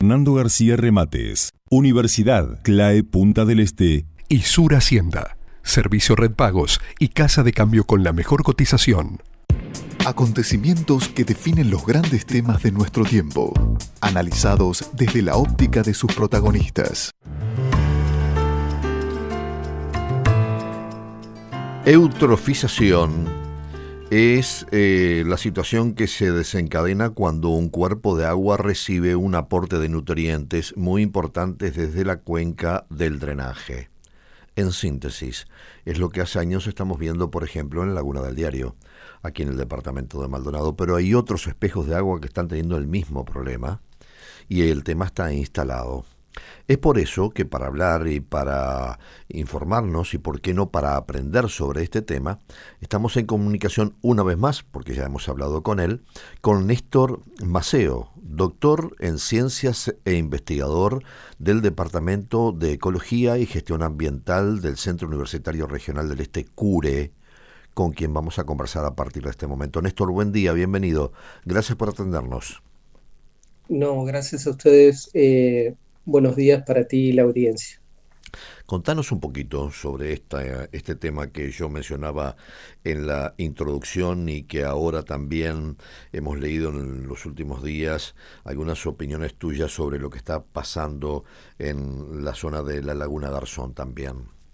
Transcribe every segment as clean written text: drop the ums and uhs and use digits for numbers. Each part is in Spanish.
Fernando García Remates, Universidad CLAE Punta del Este y Sur Hacienda, Servicio Red Pagos y Casa de Cambio con la mejor cotización. Acontecimientos que definen los grandes temas de nuestro tiempo, analizados desde la óptica de sus protagonistas. Eutrofización es la situación que se desencadena cuando un cuerpo de agua recibe un aporte de nutrientes muy importantes desde la cuenca del drenaje. En síntesis, es lo que hace años estamos viendo, por ejemplo, en la Laguna del Diario, aquí en el departamento de Maldonado, pero hay otros espejos de agua que están teniendo el mismo problema y el tema está instalado. Es por eso que para hablar y para informarnos y por qué no para aprender sobre este tema, estamos en comunicación una vez más, porque ya hemos hablado con él, con Néstor Maceo, doctor en Ciencias e investigador del Departamento de Ecología y Gestión Ambiental del Centro Universitario Regional del Este, CURE, con quien vamos a conversar a partir de este momento. Néstor, buen día, bienvenido. Gracias por atendernos. No, gracias a ustedes. Buenos días para ti y la audiencia. Contanos un poquito sobre este tema que yo mencionaba en la introducción y que ahora también hemos leído en los últimos días algunas opiniones tuyas sobre lo que está pasando en la zona de la Laguna Garzón también.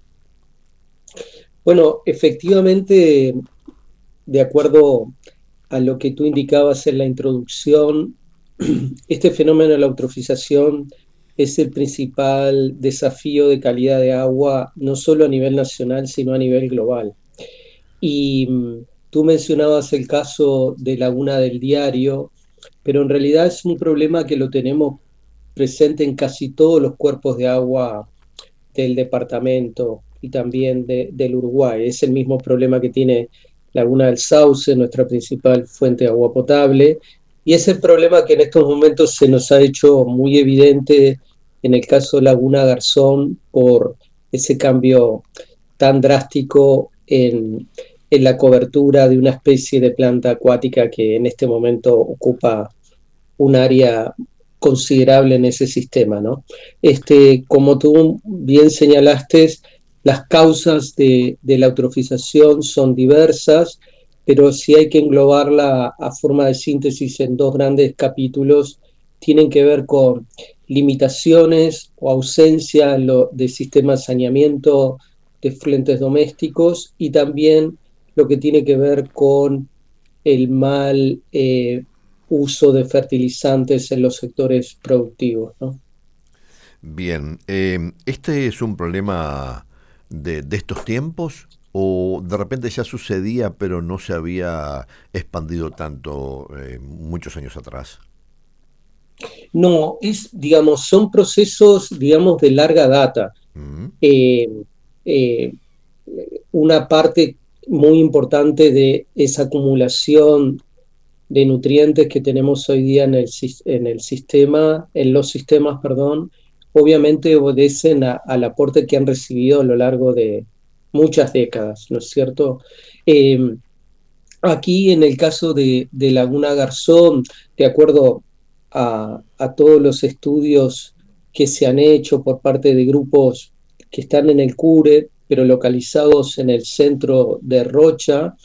Bueno, efectivamente, de acuerdo a lo que tú indicabas en la introducción, este fenómeno de la eutrofización es el principal desafío de calidad de agua, no solo a nivel nacional, sino a nivel global. Y tú mencionabas el caso de Laguna del Diario, pero en realidad es un problema que lo tenemos presente en casi todos los cuerpos de agua del departamento y también del Uruguay. Es el mismo problema que tiene Laguna del Sauce, nuestra principal fuente de agua potable, y es el problema que en estos momentos se nos ha hecho muy evidente en el caso de Laguna Garzón por ese cambio tan drástico en la cobertura de una especie de planta acuática que en este momento ocupa un área considerable en ese sistema, ¿no? Como tú bien señalaste, las causas de la eutrofización son diversas, pero si hay que englobarla a forma de síntesis en dos grandes capítulos, tienen que ver con limitaciones o ausencia de sistemas de saneamiento de fluentes domésticos y también lo que tiene que ver con el mal uso de fertilizantes en los sectores productivos, ¿no? Bien, ¿este es un problema de estos tiempos o de repente ya sucedía pero no se había expandido tanto muchos años atrás? No, son procesos, de larga data. Una parte muy importante de esa acumulación de nutrientes que tenemos hoy día en los sistemas, obviamente obedecen al aporte que han recibido a lo largo de muchas décadas, ¿no es cierto? Aquí en el caso de Laguna Garzón, de acuerdo a todos los estudios que se han hecho por parte de grupos que están en el CURE, pero localizados en el centro de Rocha,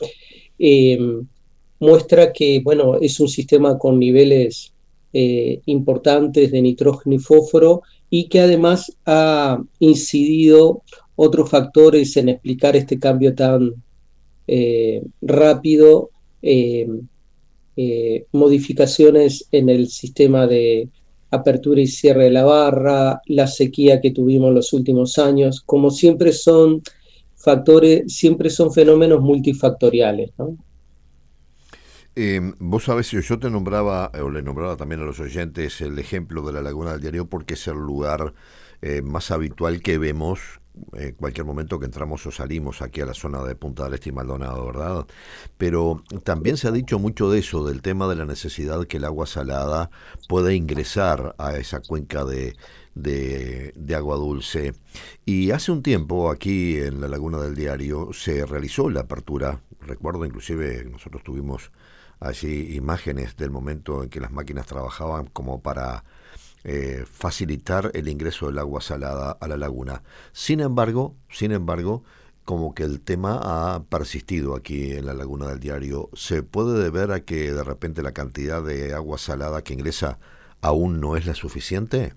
muestra que, es un sistema con niveles importantes de nitrógeno y fósforo y que además ha incidido otros factores en explicar este cambio tan rápido, modificaciones en el sistema de apertura y cierre de la barra, la sequía que tuvimos en los últimos años, como siempre son fenómenos multifactoriales, ¿no? Vos sabés, yo te nombraba, o le nombraba también a los oyentes el ejemplo de la Laguna del Diario porque es el lugar más habitual que vemos cualquier momento que entramos o salimos aquí a la zona de Punta del Este y Maldonado, ¿verdad? Pero también se ha dicho mucho de eso, del tema de la necesidad que el agua salada pueda ingresar a esa cuenca de agua dulce. Y hace un tiempo aquí en la Laguna del Diario se realizó la apertura, recuerdo inclusive nosotros tuvimos allí imágenes del momento en que las máquinas trabajaban como para facilitar el ingreso del agua salada a la laguna. Sin embargo, como que el tema ha persistido aquí en la Laguna del Diario. ¿Se puede deber a que de repente la cantidad de agua salada que ingresa aún no es la suficiente?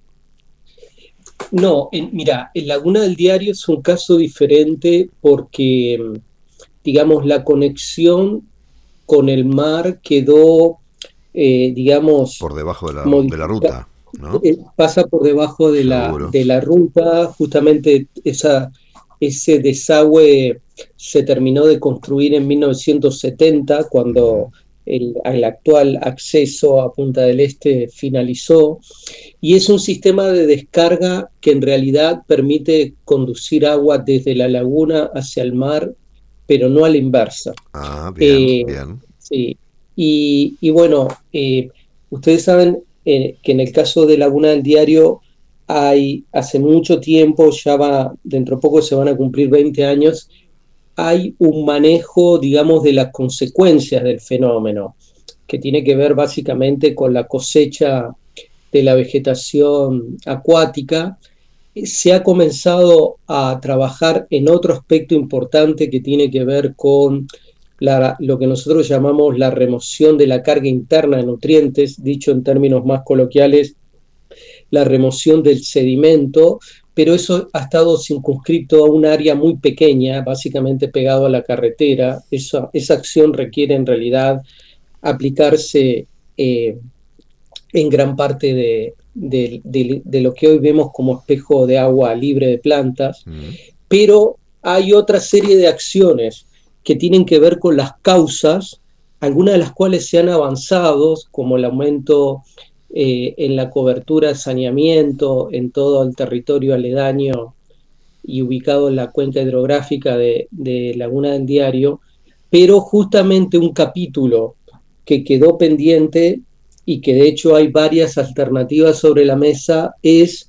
No, mira, en Laguna del Diario es un caso diferente porque, digamos, la conexión con el mar quedó, digamos, por debajo de la ruta, ¿no? Pasa por debajo de la ruta, justamente ese desagüe se terminó de construir en 1970, cuando el actual acceso a Punta del Este finalizó, y es un sistema de descarga que en realidad permite conducir agua desde la laguna hacia el mar, pero no a la inversa. Bien. Sí. Y bueno, ustedes saben que en el caso de Laguna del Diario hace mucho tiempo, dentro de poco se van a cumplir 20 años, hay un manejo, digamos, de las consecuencias del fenómeno, que tiene que ver básicamente con la cosecha de la vegetación acuática. Se ha comenzado a trabajar en otro aspecto importante que tiene que ver con lo que nosotros llamamos la remoción de la carga interna de nutrientes, dicho en términos más coloquiales, la remoción del sedimento, pero eso ha estado circunscrito a un área muy pequeña, básicamente pegado a la carretera. Esa acción requiere en realidad aplicarse en gran parte de lo que hoy vemos como espejo de agua libre de plantas, pero hay otra serie de acciones que tienen que ver con las causas, algunas de las cuales se han avanzado, como el aumento en la cobertura de saneamiento en todo el territorio aledaño y ubicado en la cuenca hidrográfica de Laguna del Diario, pero justamente un capítulo que quedó pendiente y que de hecho hay varias alternativas sobre la mesa es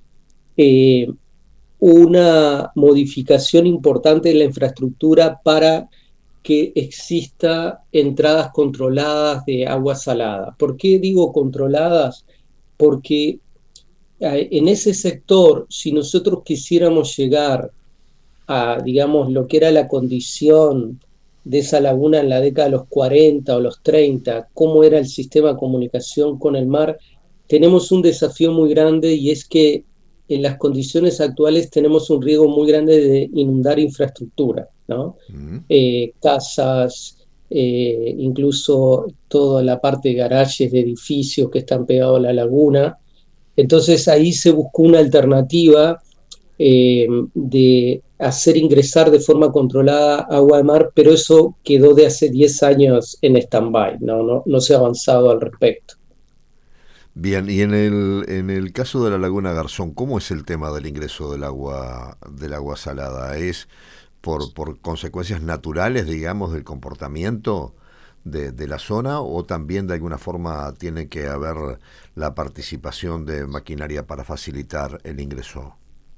una modificación importante de la infraestructura para que exista entradas controladas de agua salada. ¿Por qué digo controladas? Porque en ese sector, si nosotros quisiéramos llegar a, digamos, lo que era la condición de esa laguna en la década de los 40 o los 30, cómo era el sistema de comunicación con el mar, tenemos un desafío muy grande, y es que en las condiciones actuales tenemos un riesgo muy grande de inundar infraestructura, ¿no? Casas, incluso toda la parte de garajes de edificios que están pegados a la laguna. Entonces ahí se buscó una alternativa de hacer ingresar de forma controlada agua de mar, pero eso quedó de hace 10 años en stand-by, no se ha avanzado al respecto. Bien, y en el caso de la Laguna Garzón, ¿cómo es el tema del ingreso del agua salada? ¿Es por consecuencias naturales, digamos, del comportamiento de la zona, o también de alguna forma tiene que haber la participación de maquinaria para facilitar el ingreso?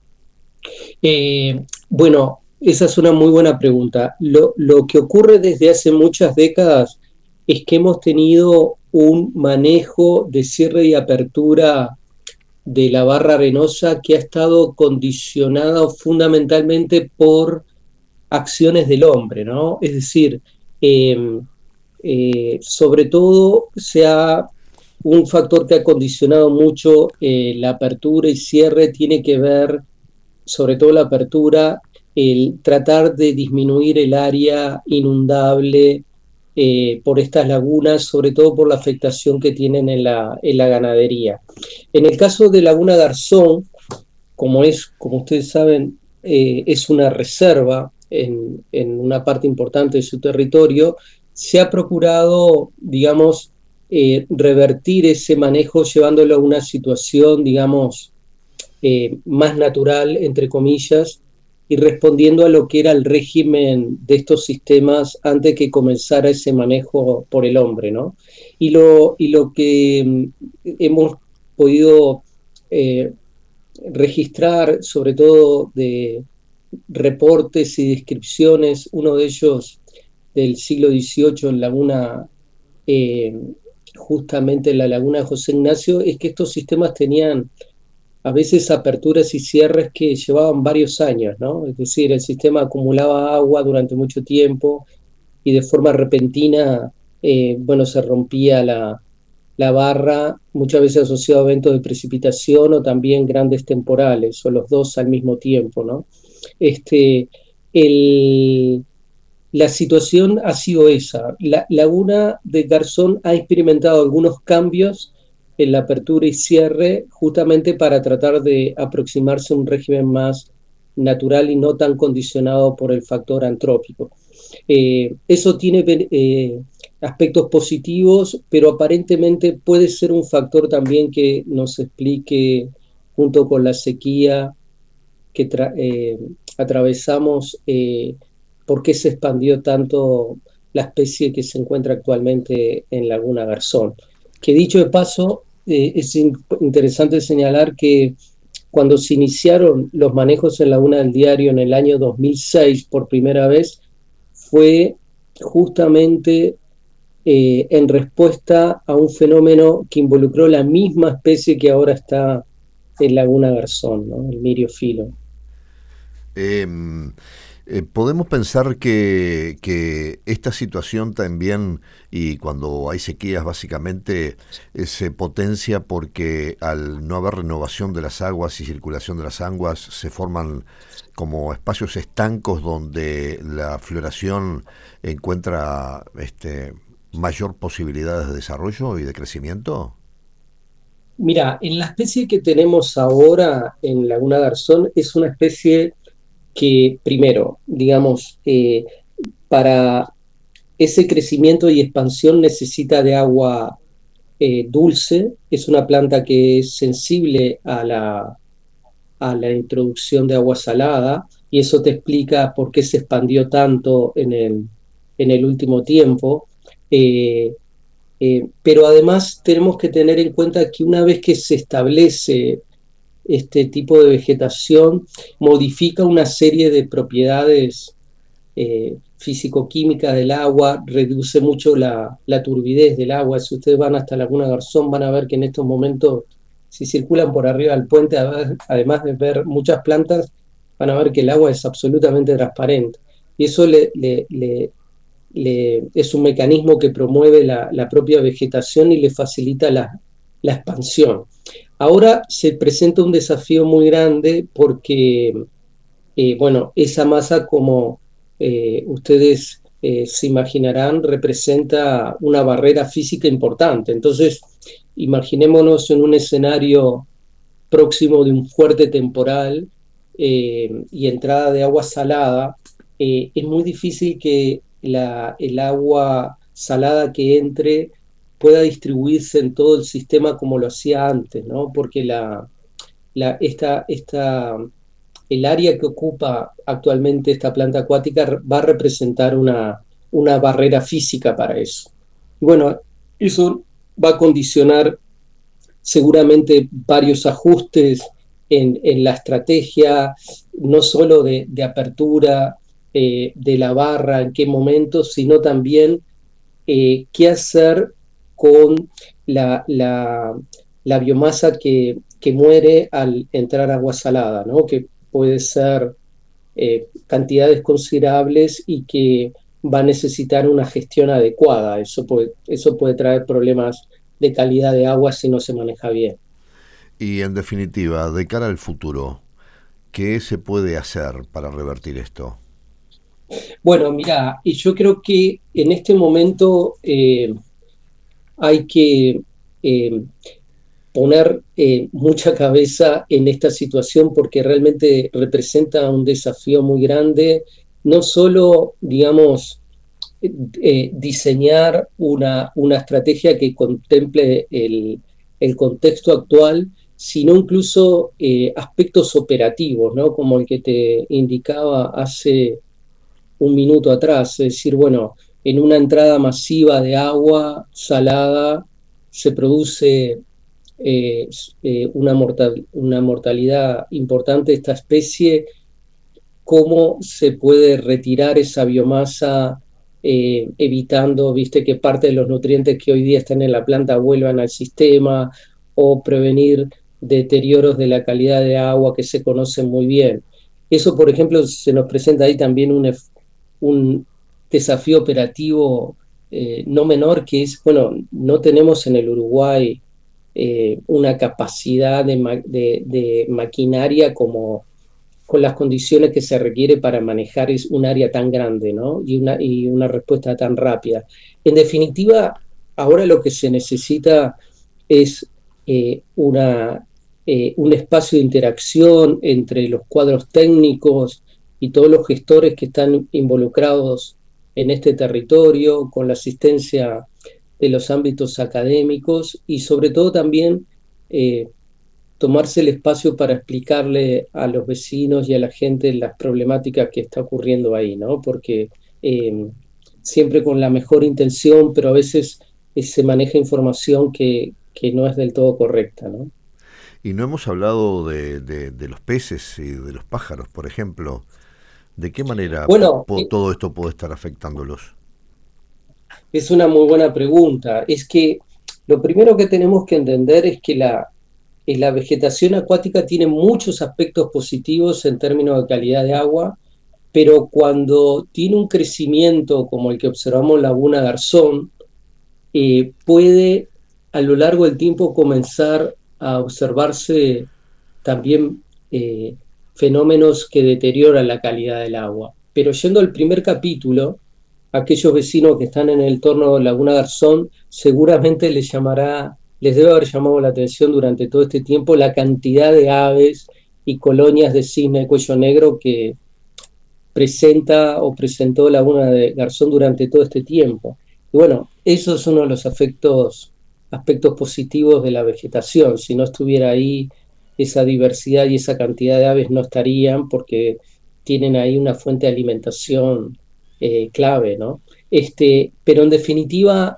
Bueno, esa es una muy buena pregunta. Lo que ocurre desde hace muchas décadas es que hemos tenido un manejo de cierre y apertura de la barra arenosa que ha estado condicionado fundamentalmente por acciones del hombre, ¿no? Es decir, sobre todo un factor que ha condicionado mucho la apertura y cierre tiene que ver, sobre todo la apertura, el tratar de disminuir el área inundable por estas lagunas, sobre todo por la afectación que tienen en la ganadería. En el caso de Laguna Garzón, como ustedes saben, es una reserva en una parte importante de su territorio, se ha procurado, digamos, revertir ese manejo llevándolo a una situación, digamos, más natural, entre comillas, y respondiendo a lo que era el régimen de estos sistemas antes que comenzara ese manejo por el hombre, ¿no? Y lo que hemos podido registrar, sobre todo de reportes y descripciones, uno de ellos del siglo XVIII en Laguna justamente en la laguna de José Ignacio es que estos sistemas tenían a veces aperturas y cierres que llevaban varios años, ¿no? Es decir, el sistema acumulaba agua durante mucho tiempo y de forma repentina, se rompía la barra, muchas veces asociado a eventos de precipitación o también grandes temporales, o los dos al mismo tiempo, ¿no? Este, la situación ha sido esa. La laguna de Garzón ha experimentado algunos cambios en la apertura y cierre justamente para tratar de aproximarse a un régimen más natural y no tan condicionado por el factor antrópico. Eso tiene aspectos positivos, pero aparentemente puede ser un factor también que nos explique, junto con la sequía que atravesamos, por qué se expandió tanto la especie que se encuentra actualmente en Laguna Garzón. Que dicho de paso, es interesante señalar que cuando se iniciaron los manejos en Laguna del Diario en el año 2006 por primera vez, fue justamente en respuesta a un fenómeno que involucró la misma especie que ahora está en Laguna Garzón, ¿no? El miriofilo. Podemos pensar que esta situación también, y cuando hay sequías básicamente, se potencia porque al no haber renovación de las aguas y circulación de las aguas, se forman como espacios estancos donde la floración encuentra mayor posibilidades de desarrollo y de crecimiento. Mira, en la especie que tenemos ahora en Laguna Garzón es una especie que, primero, digamos, para ese crecimiento y expansión necesita de agua dulce. Es una planta que es sensible a la introducción de agua salada, y eso te explica por qué se expandió tanto en el último tiempo. Pero además tenemos que tener en cuenta que una vez que se establece este tipo de vegetación, modifica una serie de propiedades físico-químicas del agua, reduce mucho la turbidez del agua. Si ustedes van hasta Laguna Garzón, van a ver que en estos momentos, si circulan por arriba del puente, además de ver muchas plantas, van a ver que el agua es absolutamente transparente. Y eso es un mecanismo que promueve la propia vegetación y le facilita la expansión. Ahora se presenta un desafío muy grande porque, esa masa, como ustedes se imaginarán, representa una barrera física importante. Entonces, imaginémonos en un escenario próximo de un fuerte temporal y entrada de agua salada. Es muy difícil que el agua salada que entre pueda distribuirse en todo el sistema como lo hacía antes, ¿no? Porque el área que ocupa actualmente esta planta acuática va a representar una barrera física para eso. Y bueno, eso va a condicionar seguramente varios ajustes en la estrategia, no solo de apertura de la barra, en qué momento, sino también qué hacer con la biomasa que muere al entrar agua salada, ¿no? Que puede ser cantidades considerables y que va a necesitar una gestión adecuada. Eso puede traer problemas de calidad de agua si no se maneja bien. Y en definitiva, de cara al futuro, ¿qué se puede hacer para revertir esto? Bueno, mira, y yo creo que en este momento hay que poner mucha cabeza en esta situación, porque realmente representa un desafío muy grande, no solo, digamos, diseñar una estrategia que contemple el contexto actual, sino incluso aspectos operativos, ¿no? Como el que te indicaba hace un minuto atrás, es decir, bueno, en una entrada masiva de agua salada se produce una mortalidad importante de esta especie. ¿Cómo se puede retirar esa biomasa evitando, viste, que parte de los nutrientes que hoy día están en la planta vuelvan al sistema, o prevenir deterioros de la calidad de agua que se conocen muy bien. Eso, por ejemplo, se nos presenta ahí también un desafío operativo no menor, que es, bueno, no tenemos en el Uruguay una capacidad de maquinaria como con las condiciones que se requiere para manejar un área tan grande, ¿no? Y una respuesta tan rápida. En definitiva, ahora lo que se necesita es un espacio de interacción entre los cuadros técnicos y todos los gestores que están involucrados en este territorio, con la asistencia de los ámbitos académicos y sobre todo también tomarse el espacio para explicarle a los vecinos y a la gente las problemáticas que está ocurriendo ahí, ¿no? Porque siempre con la mejor intención, pero a veces se maneja información que no es del todo correcta, ¿no? Y no hemos hablado de los peces y de los pájaros, por ejemplo. ¿De qué manera todo esto puede estar afectándolos? Es una muy buena pregunta. Es que lo primero que tenemos que entender es que la vegetación acuática tiene muchos aspectos positivos en términos de calidad de agua, pero cuando tiene un crecimiento como el que observamos en Laguna Garzón, puede a lo largo del tiempo comenzar a observarse también fenómenos que deterioran la calidad del agua. Pero yendo al primer capítulo, aquellos vecinos que están en el entorno de Laguna Garzón seguramente les debe haber llamado la atención durante todo este tiempo la cantidad de aves y colonias de cisne de cuello negro que presentó Laguna de Garzón durante todo este tiempo. Y bueno, eso es uno de los aspectos positivos de la vegetación. Si no estuviera ahí esa diversidad y esa cantidad de aves no estarían, porque tienen ahí una fuente de alimentación clave, ¿no? Pero en definitiva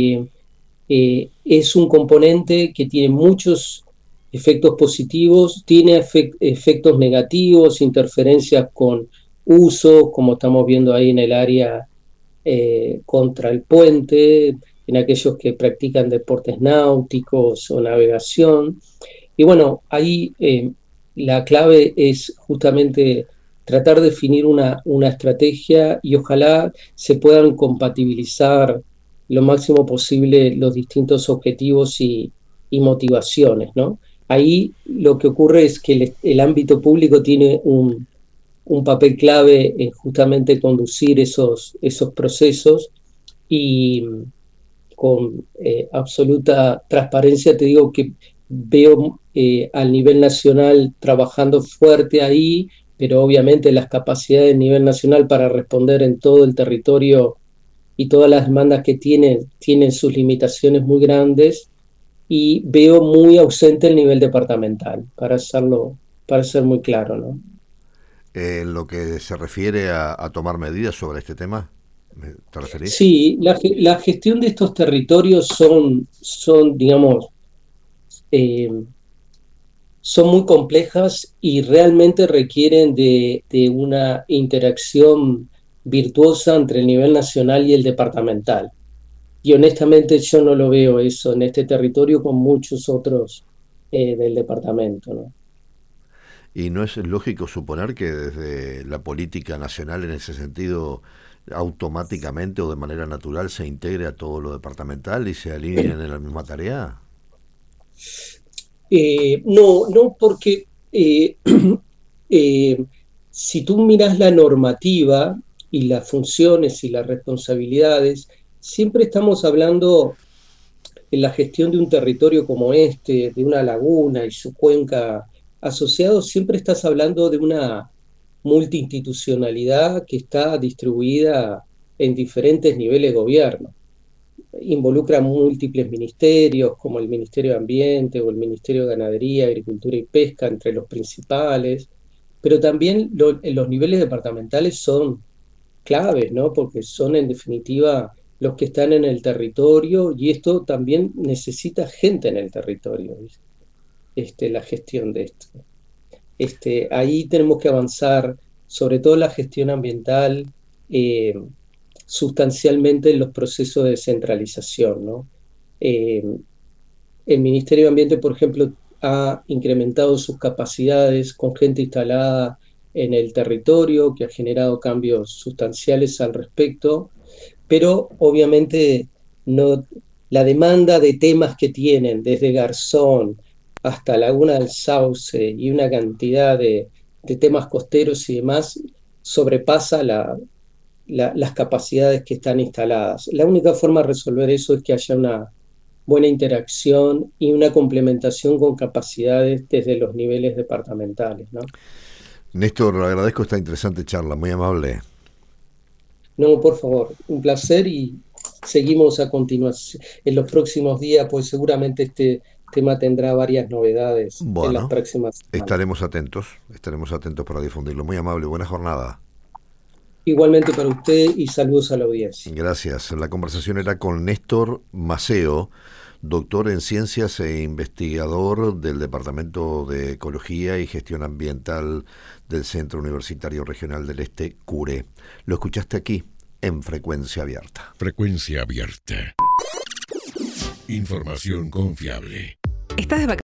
es un componente que tiene muchos efectos positivos, tiene efectos negativos, interferencias con usos, como estamos viendo ahí en el área contra el puente, en aquellos que practican deportes náuticos o navegación. Y bueno, ahí la clave es justamente tratar de definir una estrategia y ojalá se puedan compatibilizar lo máximo posible los distintos objetivos y motivaciones, ¿no? Ahí lo que ocurre es que el ámbito público tiene un papel clave en justamente conducir esos procesos y con absoluta transparencia te digo que veo al nivel nacional trabajando fuerte ahí, pero obviamente las capacidades a nivel nacional para responder en todo el territorio y todas las demandas que tienen sus limitaciones muy grandes, y veo muy ausente el nivel departamental, para ser muy claro, ¿no? Lo que se refiere a tomar medidas sobre este tema, ¿te referís? Sí, la gestión de estos territorios son digamos, son muy complejas y realmente requieren de una interacción virtuosa entre el nivel nacional y el departamental. Y honestamente yo no lo veo eso en este territorio con muchos otros del departamento, ¿no? ¿Y no es lógico suponer que desde la política nacional en ese sentido automáticamente o de manera natural se integre a todo lo departamental y se alineen en la misma tarea? No, porque si tú miras la normativa y las funciones y las responsabilidades, siempre estamos hablando en la gestión de un territorio como de una laguna y su cuenca asociado, siempre estás hablando de una multiinstitucionalidad que está distribuida en diferentes niveles de gobierno. Involucra múltiples ministerios, como el Ministerio de Ambiente o el Ministerio de Ganadería, Agricultura y Pesca, entre los principales, pero también los niveles departamentales son claves, ¿no? Porque son en definitiva los que están en el territorio, y esto también necesita gente en el territorio, la gestión de esto. Ahí tenemos que avanzar, sobre todo la gestión ambiental, sustancialmente en los procesos de descentralización, ¿no? El Ministerio de Ambiente, por ejemplo, ha incrementado sus capacidades con gente instalada en el territorio, que ha generado cambios sustanciales al respecto, pero obviamente no, la demanda de temas que tienen, desde Garzón hasta Laguna del Sauce y una cantidad de temas costeros y demás, sobrepasa las capacidades que están instaladas. La única forma de resolver eso es que haya una buena interacción y una complementación con capacidades desde los niveles departamentales, ¿no? Néstor, le agradezco esta interesante charla, muy amable. No, por favor, un placer y seguimos a continuación en los próximos días, pues seguramente este tema tendrá varias novedades en las próximas semanas. Estaremos atentos para difundirlo. Muy amable, buena jornada. Igualmente para usted y saludos a la audiencia. Gracias. La conversación era con Néstor Maceo, doctor en Ciencias e investigador del Departamento de Ecología y Gestión Ambiental del Centro Universitario Regional del Este, CURE. Lo escuchaste aquí, en Frecuencia Abierta. Frecuencia Abierta. Información confiable. ¿Estás de vacaciones?